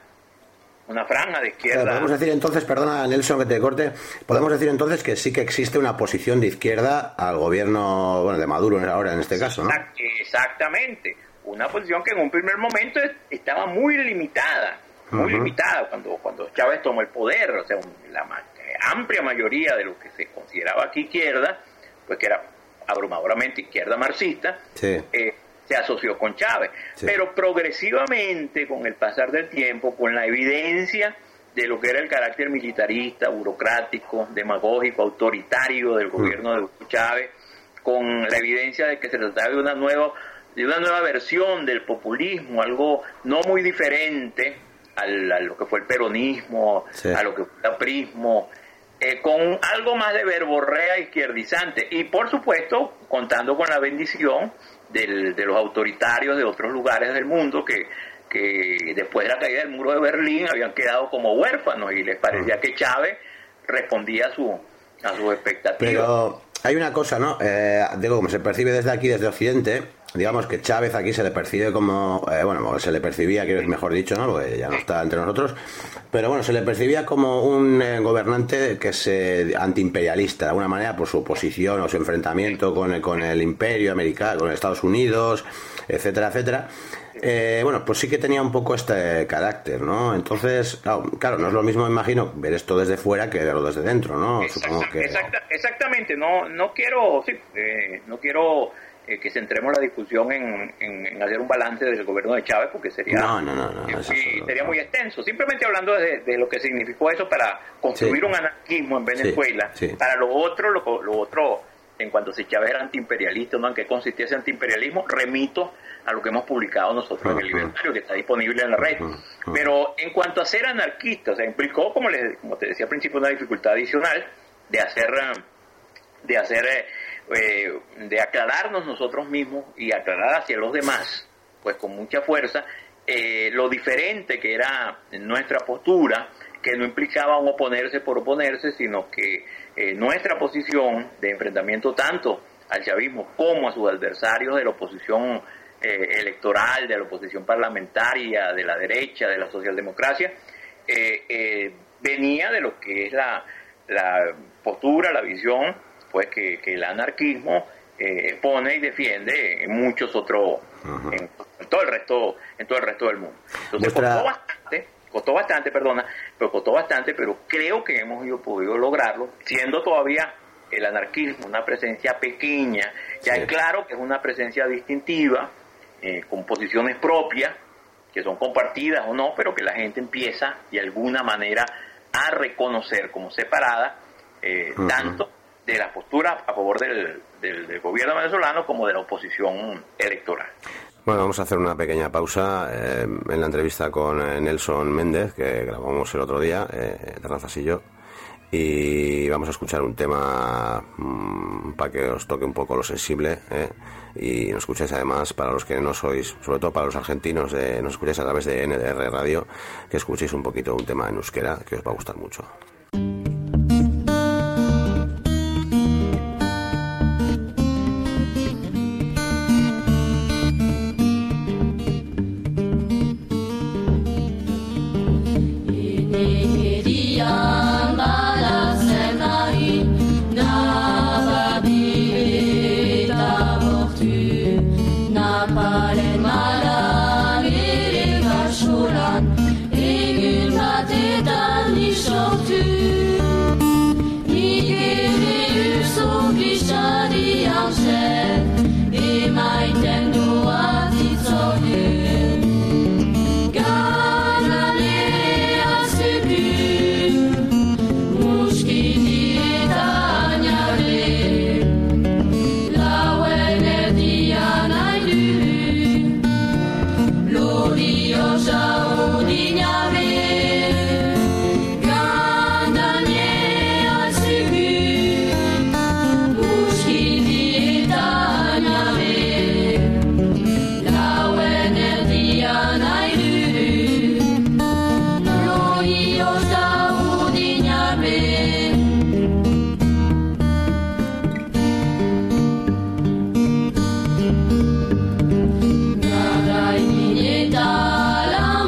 una franja de izquierda. Podemos decir entonces, perdona Nelson que te corte, podemos decir entonces que sí que existe una posición de izquierda al gobierno, bueno, de Maduro ahora en este caso, ¿no? Exactamente, una posición que en un primer momento estaba muy limitada, muy uh-huh. limitada cuando, cuando Chávez tomó el poder, o sea, la amplia mayoría de lo que se consideraba aquí izquierda, pues que era abrumadoramente izquierda marxista, sí. eh, se asoció con Chávez, sí. pero progresivamente con el pasar del tiempo, con la evidencia de lo que era el carácter militarista, burocrático, demagógico, autoritario del gobierno de Hugo Chávez, con la evidencia de que se trataba de una nueva, de una nueva versión del populismo, algo no muy diferente al, a lo que fue el peronismo, sí. a lo que fue el aprismo, Eh, con algo más de verborrea izquierdizante y por supuesto contando con la bendición del, de los autoritarios de otros lugares del mundo que, que después de la caída del muro de Berlín habían quedado como huérfanos y les parecía que Chávez respondía a su a sus expectativas. Pero hay una cosa, ¿no? Eh, digo, como se percibe desde aquí, desde Occidente, digamos que Chávez aquí se le percibe como, eh, bueno, se le percibía, quiero mejor dicho, ¿no? Porque ya no está entre nosotros, pero bueno, se le percibía como un eh, gobernante que es eh, antiimperialista, de alguna manera, por su oposición o su enfrentamiento con el, con el imperio americano, con Estados Unidos, etcétera, etcétera. Eh, bueno, pues sí que tenía un poco este carácter, ¿no? Entonces, claro, claro, no es lo mismo, imagino, ver esto desde fuera que verlo desde dentro, ¿no? Exacta, Supongo que... exacta, exactamente, no no quiero, sí, eh, no quiero eh, que centremos la discusión en, en, en hacer un balance del gobierno de Chávez, porque sería, no, no, no, no, eh, eso muy, no, sería no. muy extenso. Simplemente hablando de, de lo que significó eso para construir Sí. un anarquismo en Venezuela. Sí, sí. Para lo otro, lo, lo otro, en cuanto a si Chávez era antiimperialista, ¿no? ¿En qué consistía ese antiimperialismo? Remito a lo que hemos publicado nosotros en el Libertario, que está disponible en la red. Pero en cuanto a ser anarquista, o sea, implicó, como, les, como te decía al principio, una dificultad adicional de hacer, de hacer, eh, de aclararnos nosotros mismos y aclarar hacia los demás, pues con mucha fuerza, eh, lo diferente que era nuestra postura, que no implicaba un oponerse por oponerse, sino que eh, nuestra posición de enfrentamiento tanto al chavismo como a sus adversarios de la oposición eh, electoral, de la oposición parlamentaria, de la derecha, de la socialdemocracia, eh, eh, venía de lo que es la, la postura, la visión, pues que, que el anarquismo eh, pone y defiende en muchos otros, uh-huh. en, en todo el resto, en todo el resto del mundo. Entonces Nuestra... costó bastante, costó bastante, perdona, pero costó bastante, pero creo que hemos ido, podido lograrlo, siendo todavía el anarquismo una presencia pequeña, ya sí. Es claro que es una presencia distintiva, eh, con posiciones propias, que son compartidas o no, pero que la gente empieza de alguna manera a reconocer como separada, eh, uh-huh. tanto de la postura a favor del, del, del gobierno venezolano como de la oposición electoral. Bueno, vamos a hacer una pequeña pausa eh, en la entrevista con eh, Nelson Méndez, que grabamos el otro día, eh, Terrazas y yo, y vamos a escuchar un tema mmm, para que os toque un poco lo sensible, eh, y nos escucháis además, para los que no sois, sobre todo para los argentinos, eh, nos escucháis a través de N D R Radio, que escuchéis un poquito un tema en euskera que os va a gustar mucho. Nada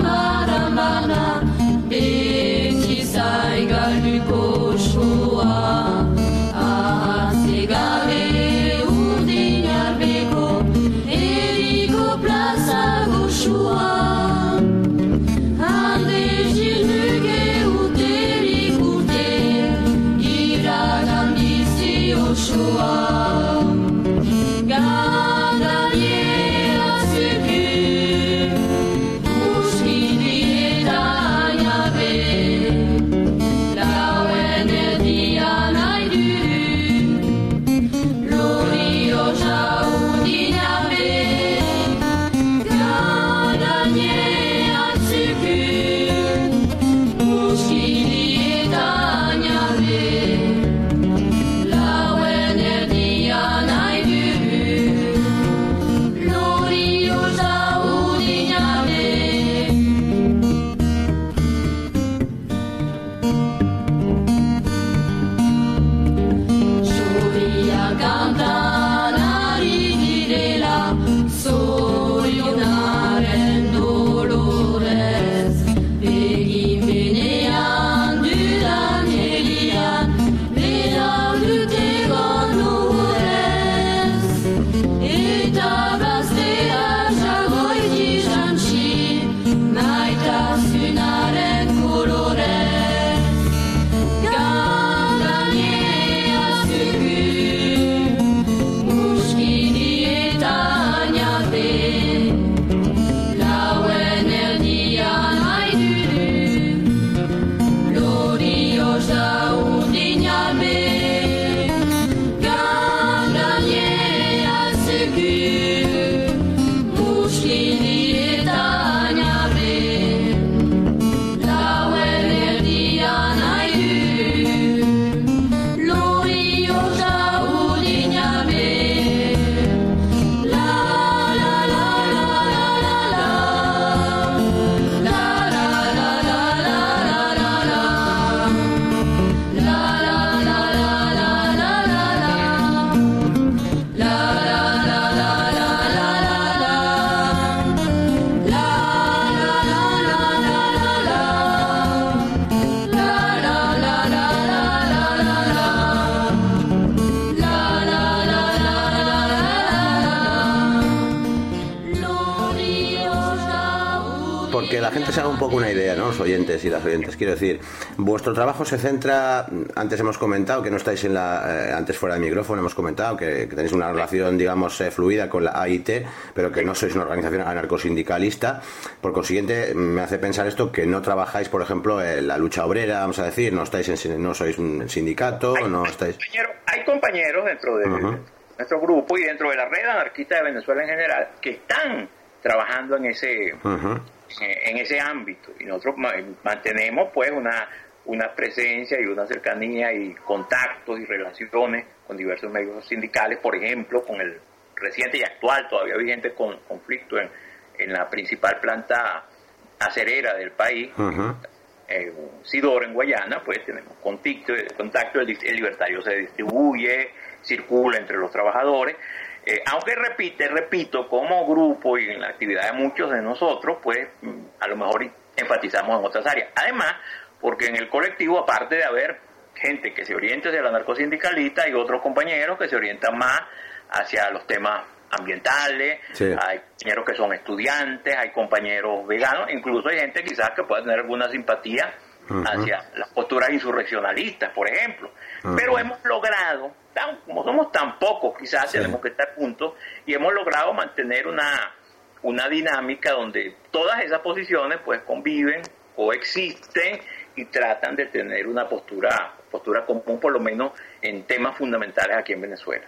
porque la gente se haga un poco una idea, ¿no? Los oyentes y las oyentes, quiero decir, vuestro trabajo se centra, antes hemos comentado que no estáis en la, eh, antes fuera del micrófono hemos comentado que, que tenéis una relación, digamos, eh, fluida con la A I T, pero que no sois una organización anarcosindicalista. Por consiguiente, me hace pensar esto que no trabajáis, por ejemplo, en la lucha obrera, vamos a decir, no estáis en, no sois un sindicato, hay, no hay estáis... Compañeros, hay compañeros dentro de uh-huh. nuestro grupo y dentro de la red anarquista de Venezuela en general que están trabajando en ese uh-huh. en ese ámbito, y nosotros mantenemos pues una una presencia y una cercanía y contactos y relaciones con diversos medios sindicales, por ejemplo con el reciente y actual todavía vigente con, conflicto en, en la principal planta acerera del país, uh-huh. eh, Sidor en Guayana, pues tenemos contacto, contacto el, el libertario se distribuye, circula entre los trabajadores. Eh, aunque repite, repito, como grupo y en la actividad de muchos de nosotros, pues a lo mejor enfatizamos en otras áreas. Además, porque en el colectivo, aparte de haber gente que se orienta hacia la narcosindicalista y otros compañeros que se orientan más hacia los temas ambientales, sí. hay compañeros que son estudiantes, hay compañeros veganos, incluso hay gente quizás que pueda tener alguna simpatía uh-huh. hacia las posturas insurreccionalistas, por ejemplo. Uh-huh. Pero hemos logrado, tan, como somos tan pocos, quizás sí. tenemos que estar juntos, y hemos logrado mantener una, una dinámica donde todas esas posiciones pues conviven, coexisten y tratan de tener una postura, postura común, por lo menos en temas fundamentales aquí en Venezuela.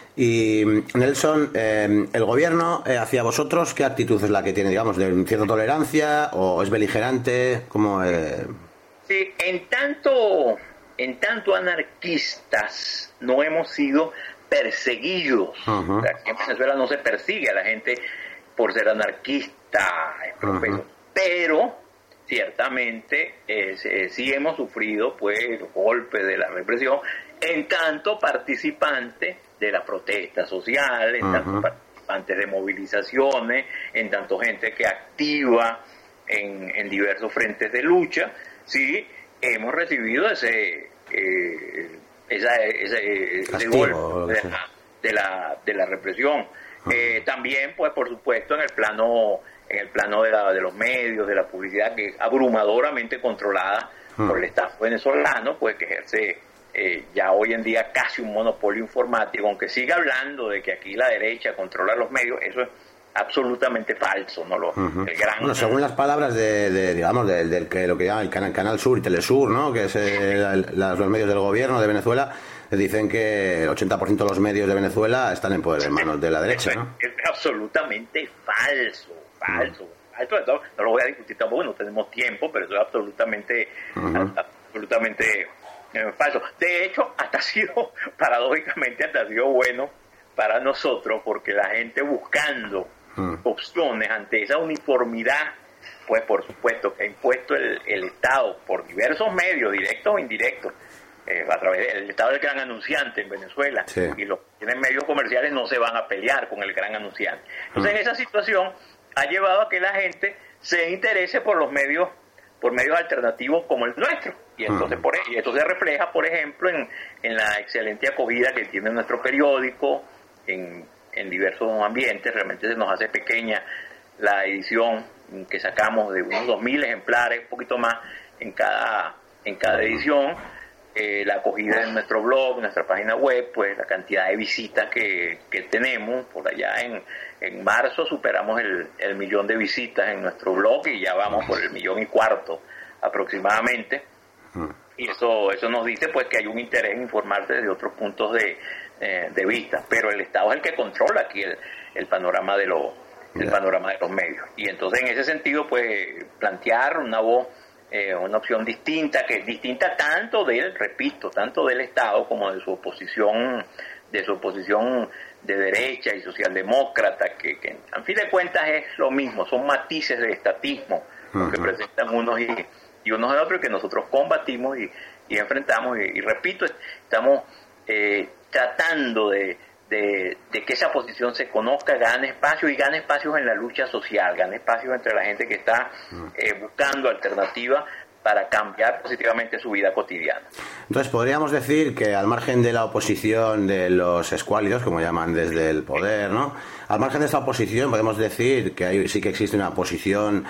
Y Nelson, eh, ¿el gobierno eh, hacia vosotros qué actitud es la que tiene, digamos, de cierta tolerancia o es beligerante? ¿Cómo, eh... Sí, en tanto, en tanto anarquistas no hemos sido perseguidos. Uh-huh. O sea, en Venezuela no se persigue a la gente por ser anarquista, uh-huh. pero ciertamente eh, sí hemos sufrido pues los golpes de la represión en tanto participante de la protesta social, en uh-huh. tanto participantes de movilizaciones, en tanto gente que activa en, en diversos frentes de lucha. Sí, hemos recibido ese eh, esa, ese, ese golpe de la, de la, de la represión. Uh-huh. Eh, también, pues por supuesto, en el plano en el plano de, la, de los medios, de la publicidad, que es abrumadoramente controlada uh-huh. por el Estado venezolano, pues que ejerce eh, ya hoy en día casi un monopolio informático, aunque siga hablando de que aquí la derecha controla los medios, eso es absolutamente falso, ¿no? Lo, uh-huh. el gran... Bueno, según las palabras de, de digamos, del de, de, lo que llama el canal, canal Sur y Telesur, ¿no? Que es el, el, la, los medios del gobierno de Venezuela, dicen que el ochenta por ciento de los medios de Venezuela están en poder, en manos de la derecha, ¿no? Es, es absolutamente falso, falso. Uh-huh. falso. No lo voy a discutir tampoco, no tenemos tiempo, pero eso es absolutamente, uh-huh. absolutamente eh, falso. De hecho, hasta ha sido, paradójicamente, hasta ha sido bueno para nosotros, porque la gente buscando uh-huh. opciones ante esa uniformidad, pues por supuesto que ha impuesto el, el Estado por diversos medios, directos o indirectos, eh, a través del Estado del gran anunciante en Venezuela, sí. y los que tienen medios comerciales no se van a pelear con el gran anunciante. Entonces uh-huh. en esa situación ha llevado a que la gente se interese por los medios, por medios alternativos como el nuestro, y entonces uh-huh. por, y esto se refleja, por ejemplo, en, en la excelente acogida que tiene nuestro periódico en, en diversos ambientes. Realmente se nos hace pequeña la edición que sacamos de unos dos mil ejemplares, un poquito más en cada en cada edición. Eh, la acogida en nuestro blog, nuestra página web, pues la cantidad de visitas que, que tenemos. Por allá en, en marzo superamos el, el millón de visitas en nuestro blog y ya vamos por el millón y cuarto aproximadamente. Y eso eso nos dice pues que hay un interés en informarse desde otros puntos de, eh, de vista, pero el Estado es el que controla aquí el, el panorama de los el panorama de los medios. Y entonces en ese sentido pues plantear una voz, Eh, una opción distinta, que es distinta tanto del, repito, tanto del Estado como de su oposición, de su oposición de derecha y socialdemócrata, que, que en fin de cuentas es lo mismo, son matices de estatismo uh-huh. que presentan unos y, y unos de otros, que nosotros combatimos y, y enfrentamos, y, y repito, estamos eh, tratando de De, de que esa posición se conozca, gane espacio y gane espacios en la lucha social, gane espacios entre la gente que está eh, buscando alternativas para cambiar positivamente su vida cotidiana. Entonces podríamos decir que al margen de la oposición de los escuálidos, como llaman desde el poder, ¿no? Al margen de esta oposición podemos decir que hay, sí que existe una oposición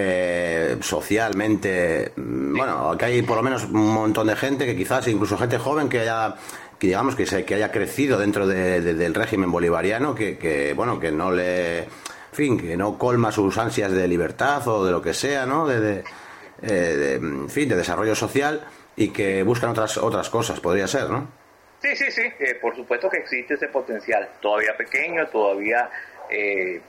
eh, socialmente, bueno, que hay por lo menos un montón de gente que quizás incluso gente joven que haya que digamos que se que haya crecido dentro de, de, del régimen bolivariano, que, que bueno que no le, en fin, que no colma sus ansias de libertad o de lo que sea, ¿no? De, de, eh, de en fin, de desarrollo social, y que buscan otras otras cosas, podría ser, ¿no? Sí, sí, sí, eh, por supuesto que existe ese potencial, todavía pequeño, todavía eh,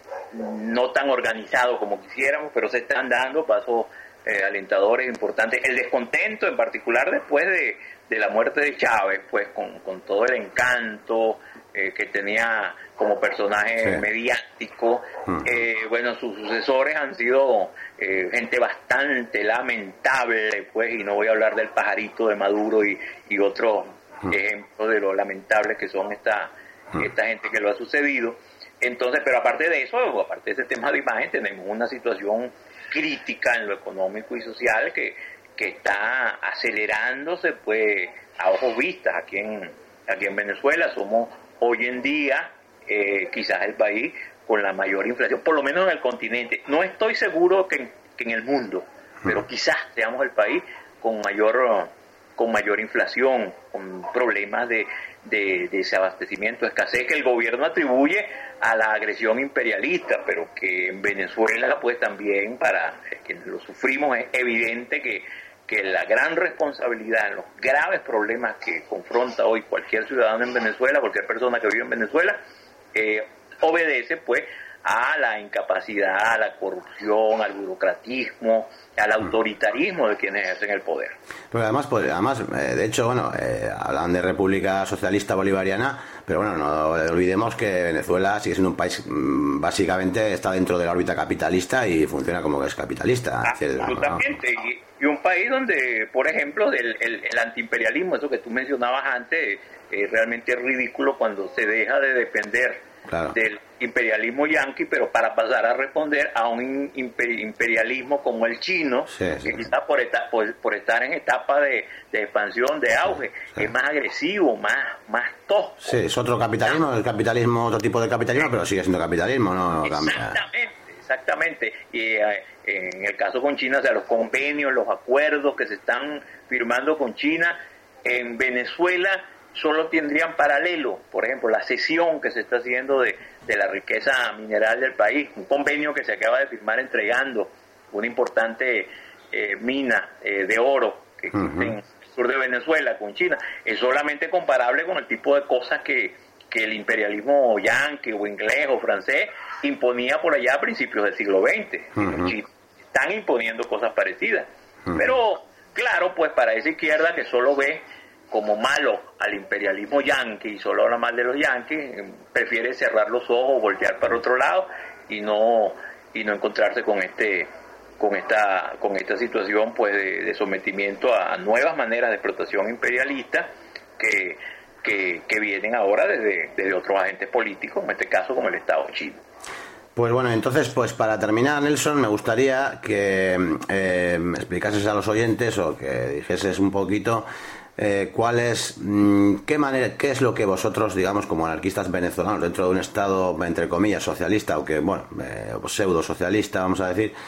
no tan organizado como quisiéramos, pero se están dando pasos eh, alentadores, importantes. El descontento en particular después de, de la muerte de Chávez, pues con, con todo el encanto eh, que tenía como personaje sí. mediático, uh-huh. eh, bueno, sus sucesores han sido eh, gente bastante lamentable, pues, y no voy a hablar del pajarito de Maduro y, y otros uh-huh. ejemplos de lo lamentable que son esta, uh-huh. esta gente que lo ha sucedido. Entonces, pero aparte de eso, aparte de ese tema de imagen, tenemos una situación crítica en lo económico y social que, que está acelerándose, pues, a ojos vistas. Aquí en, aquí en Venezuela somos hoy en día eh, quizás el país con la mayor inflación, por lo menos en el continente. No estoy seguro que en, que en el mundo, pero quizás seamos el país con mayor con mayor inflación, con problemas de, de, de desabastecimiento, escasez, que el gobierno atribuye a la agresión imperialista, pero que en Venezuela, pues también para quienes lo sufrimos, es evidente que, que la gran responsabilidad en los graves problemas que confronta hoy cualquier ciudadano en Venezuela, cualquier persona que vive en Venezuela, eh, obedece pues a la incapacidad, a la corrupción, al burocratismo, al autoritarismo de quienes ejercen el poder. Pero además, pues, además eh, de hecho, bueno, eh, hablan de República Socialista Bolivariana, pero bueno, no olvidemos que Venezuela sigue siendo un país, mmm, básicamente está dentro de la órbita capitalista y funciona como que es capitalista. Absolutamente, ¿no? y, y un país donde, por ejemplo, el, el, el antiimperialismo, eso que tú mencionabas antes, eh, realmente es ridículo cuando se deja de depender Claro. del imperialismo yanqui, pero para pasar a responder a un imperialismo como el chino, sí, sí. que quizás por, eta, por, por estar en etapa de, de expansión, de auge, sí. es más agresivo, más, más tosco. Sí, es otro capitalismo, el capitalismo, otro tipo de capitalismo, pero sigue siendo capitalismo, no, no cambia. Exactamente, exactamente. Y eh, en el caso con China, o sea, los convenios, los acuerdos que se están firmando con China, en Venezuela solo tendrían paralelo, por ejemplo, la cesión que se está haciendo de, de la riqueza mineral del país, un convenio que se acaba de firmar entregando una importante eh, mina eh, de oro que existe uh-huh. en el sur de Venezuela con China, es solamente comparable con el tipo de cosas que, que el imperialismo yanqui o inglés o francés imponía por allá a principios del siglo veinte. Uh-huh. China están imponiendo cosas parecidas. Uh-huh. Pero, claro, pues para esa izquierda que solo ve como malo al imperialismo yanqui y solo habla mal de los yanquis, prefiere cerrar los ojos, voltear para otro lado y no y no encontrarse con este con esta con esta situación pues de, de sometimiento a nuevas maneras de explotación imperialista que que, que vienen ahora desde, desde otros agentes políticos, en este caso como el Estado chino. Pues bueno, entonces, pues para terminar, Nelson, me gustaría que eh, explicases a los oyentes o que dijeses un poquito Eh, ¿cuál es, mmm, qué manera, qué es lo que vosotros, digamos, como anarquistas venezolanos, dentro de un Estado, entre comillas, socialista, o que, bueno, eh, pseudo socialista, vamos a decir,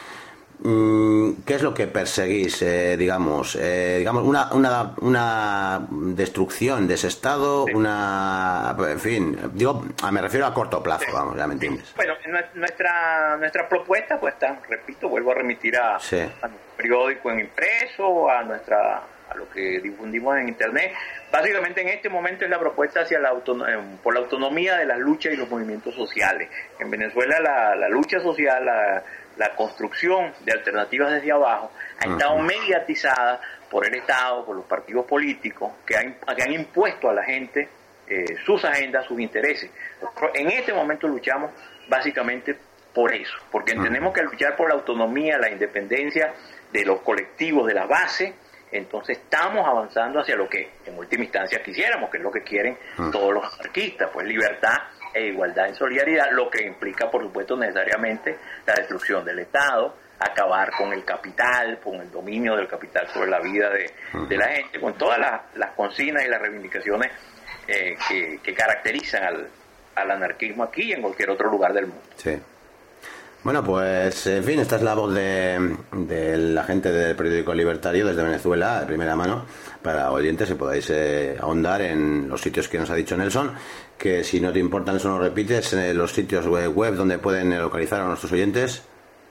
mmm, qué es lo que perseguís, eh, digamos, eh, digamos, una, una, una destrucción de ese Estado, sí. una, en fin, digo, me refiero a corto plazo, sí. vamos, ya me entiendes. Bueno, nuestra, nuestra propuesta, pues, está, repito, vuelvo a remitir a, sí. a nuestro periódico en impreso, a nuestra a lo que difundimos en internet. Básicamente en este momento es la propuesta hacia la autonom- por la autonomía de las luchas y los movimientos sociales. En Venezuela la, la lucha social, la, la construcción de alternativas desde abajo ha uh-huh. estado mediatizada por el Estado, por los partidos políticos que han, que han impuesto a la gente eh, sus agendas, sus intereses. Nosotros en este momento luchamos básicamente por eso, porque uh-huh. tenemos que luchar por la autonomía, la independencia de los colectivos, de la base. Entonces estamos avanzando hacia lo que en última instancia quisiéramos, que es lo que quieren todos los anarquistas, pues libertad e igualdad en solidaridad, lo que implica por supuesto necesariamente la destrucción del Estado, acabar con el capital, con el dominio del capital sobre la vida de, de la gente, con todas las, las consignas y las reivindicaciones eh, que, que caracterizan al, al anarquismo aquí y en cualquier otro lugar del mundo. Sí. Bueno, pues, en fin, esta es la voz de, de la gente del periódico Libertario desde Venezuela, de primera mano, para oyentes que podáis eh, ahondar en los sitios que nos ha dicho Nelson, que si no te importa, Nelson, nos repites, en los sitios web, web donde pueden localizar a nuestros oyentes.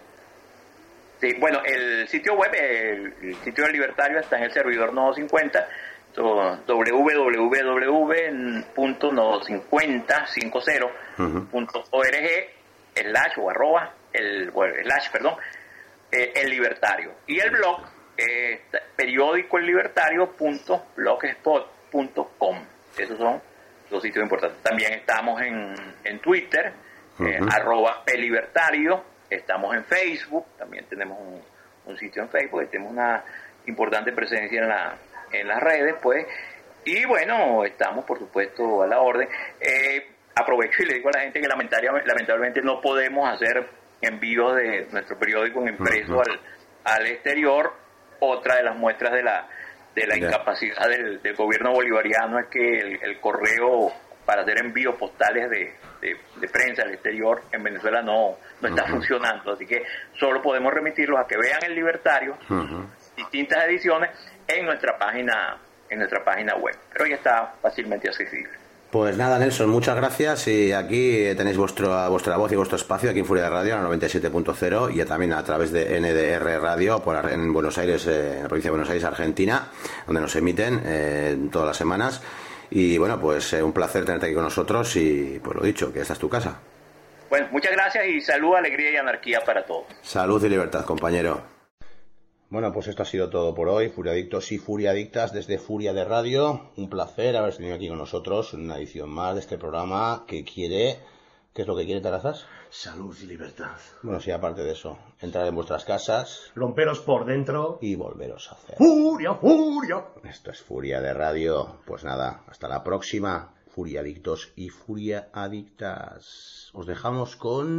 Sí, bueno, el sitio web, el, el sitio del Libertario está en el servidor nodo cincuenta, doble u doble u doble u punto nodo cincuenta punto org, slash o arroba, el, bueno, slash, perdón, eh, el Libertario. Y el blog, eh, periódico el libertario punto blogspot punto com. Esos son los sitios importantes. También estamos en, en Twitter, uh-huh. eh, arroba el Libertario. Estamos en Facebook, también tenemos un, un sitio en Facebook, tenemos una importante presencia en la en las redes, pues. Y bueno, estamos, por supuesto, a la orden. Eh, aprovecho y le digo a la gente que lamentablemente, lamentablemente no podemos hacer envíos de nuestro periódico en impreso uh-huh. al, al exterior. Otra de las muestras de la de la yeah. incapacidad del, del gobierno bolivariano es que el, el correo para hacer envíos postales de, de, de prensa al exterior en Venezuela no, no está uh-huh. funcionando, así que solo podemos remitirlos a que vean el Libertario, uh-huh. distintas ediciones en nuestra página en nuestra página web, pero ya está fácilmente accesible. Pues nada, Nelson, muchas gracias, y aquí tenéis vuestro, vuestra voz y vuestro espacio aquí en Furia de Radio, en la noventa y siete punto cero, y también a través de N D R Radio por, en Buenos Aires, eh, en la provincia de Buenos Aires, Argentina, donde nos emiten eh, todas las semanas. Y bueno, pues eh, un placer tenerte aquí con nosotros y pues lo dicho, que esta es tu casa. Bueno, muchas gracias y salud, alegría y anarquía para todos. Salud y libertad, compañero. Bueno, pues esto ha sido todo por hoy, Furiadictos y Furiadictas desde Furia de Radio. Un placer haber tenido aquí con nosotros una edición más de este programa que quiere... ¿Qué es lo que quiere, Tarazas? Salud y libertad. Bueno, sí, aparte de eso, entrar en vuestras casas, romperos por dentro y volveros a hacer. ¡Furia, furia! Esto es Furia de Radio. Pues nada, hasta la próxima, Furiadictos y Furiadictas. Os dejamos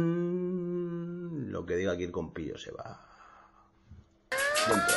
con lo que diga aquí el compillo se va. Dentro.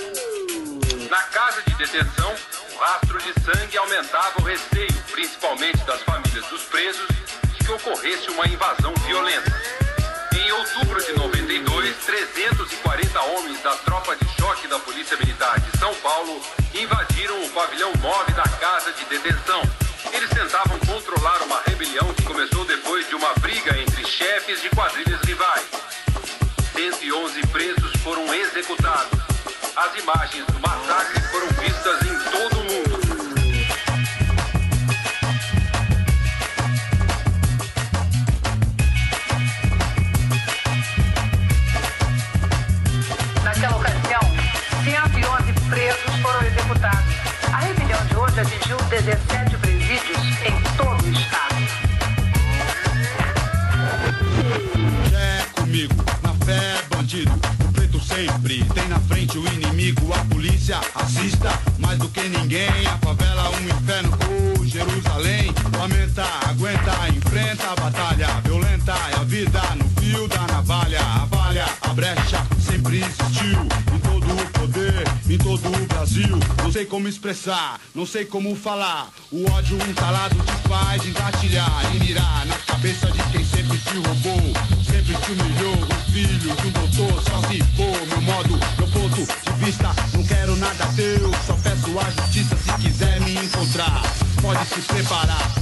Na casa de detenção, o rastro de sangue aumentava o receio, principalmente das famílias dos presos, de que ocorresse uma invasão violenta. Em outubro de noventa e dois, trezentos e quarenta homens da tropa de choque da Polícia Militar de São Paulo invadiram o pavilhão nove da casa de detenção. Eles tentavam controlar uma rebelião que começou depois de uma briga entre chefes de quadrilhas rivais. cento e onze presos foram executados. As imagens do massacre foram vistas em todo o mundo. Naquela ocasião, cento e onze presos foram executados. A rebelião de hoje atingiu dezessete presídios em todo o estado. É comigo, na fé, bandido. O preto sempre tem na frente o inimigo. A polícia assista mais do que ninguém. A favela um inferno, oh Jerusalém. Lamenta, aguenta, enfrenta a batalha violenta. É a vida no fio da navalha. A valha, a brecha sempre existiu. Em todo o poder, em todo o Brasil. Não sei como expressar, não sei como falar. O ódio entalado te faz engatilhar e mirar na cabeça de quem sempre te roubou, sempre te humilhou. O filho de um doutor só se for. Meu modo, meu ponto de vista, não quero nada teu. Só peço a justiça se quiser me encontrar. Pode se preparar.